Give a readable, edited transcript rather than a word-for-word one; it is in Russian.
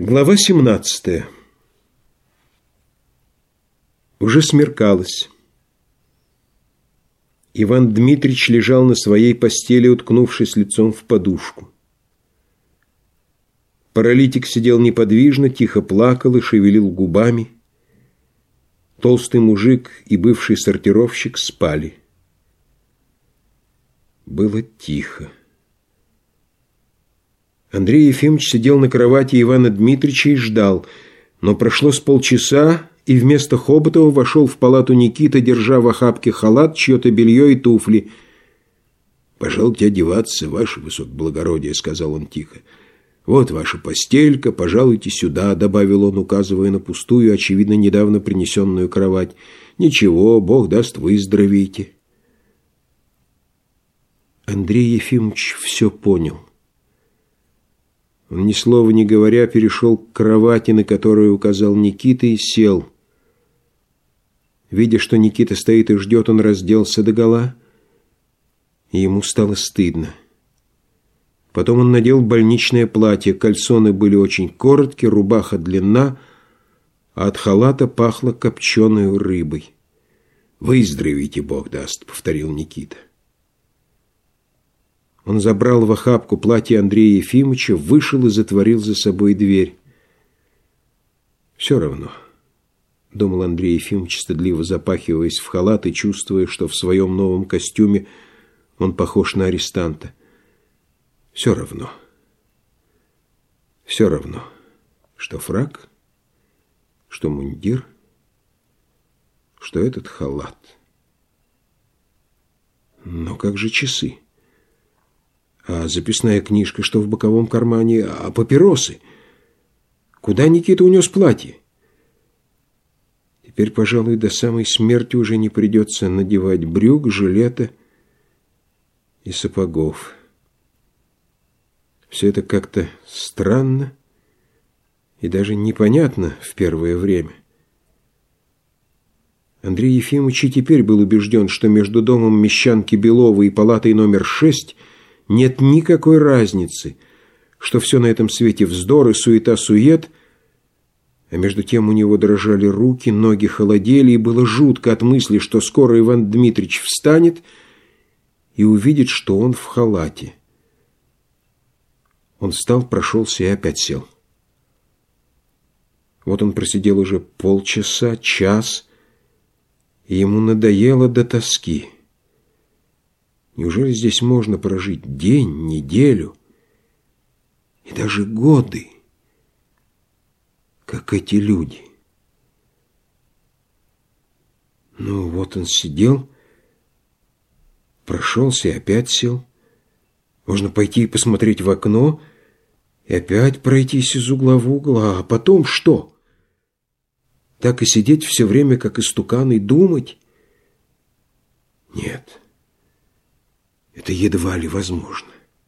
Глава 17. Уже смеркалось. Иван Дмитрич лежал на своей постели, уткнувшись лицом в подушку. Паралитик сидел неподвижно, тихо плакал и шевелил губами. Толстый мужик и бывший сортировщик спали. Было тихо. Андрей Ефимович сидел на кровати Ивана Дмитрича и ждал, но прошло с полчаса, и вместо Хоботова вошел в палату Никита, держа в охапке халат, чье-то белье и туфли. «Пожалуйте одеваться, ваше высокоблагородие», — сказал он тихо. «Вот ваша постелька, пожалуйте сюда», — добавил он, указывая на пустую, очевидно, недавно принесенную кровать. «Ничего, Бог даст, выздоровеете». Андрей Ефимович все понял. Он, ни слова не говоря, перешел к кровати, на которую указал Никита, и сел. Видя, что Никита стоит и ждет, он разделся догола, и ему стало стыдно. Потом он надел больничное платье, кальсоны были очень короткие, рубаха длинна, а от халата пахло копченой рыбой. «Выздоровите, Бог даст», — повторил Никита. Он забрал в охапку платье Андрея Ефимовича, вышел и затворил за собой дверь. «Все равно», — думал Андрей Ефимович, стыдливо запахиваясь в халат и чувствуя, что в своем новом костюме он похож на арестанта. «Все равно. Все равно, что фрак, что мундир, что этот халат. Но как же часы? А записная книжка, что в боковом кармане? А папиросы? Куда Никита унес платье? Теперь, пожалуй, до самой смерти уже не придется надевать брюк, жилета и сапогов. Все это как-то странно и даже непонятно в первое время. Андрей Ефимович и теперь был убежден, что между домом Мещанки Беловой и палатой номер 6 нет никакой разницы, что все на этом свете вздор и суета-сует, а между тем у него дрожали руки, ноги холодели, и было жутко от мысли, что скоро Иван Дмитрич встанет и увидит, что он в халате. Он встал, прошелся и опять сел. Вот он просидел уже полчаса, час, и ему надоело до тоски. Неужели здесь можно прожить день, неделю и даже годы, как эти люди? Ну, вот он сидел, прошелся и опять сел. Можно пойти и посмотреть в окно, и опять пройтись из угла в угол. А потом что? Так и сидеть все время, как истукан, и думать? Нет. Это едва ли возможно.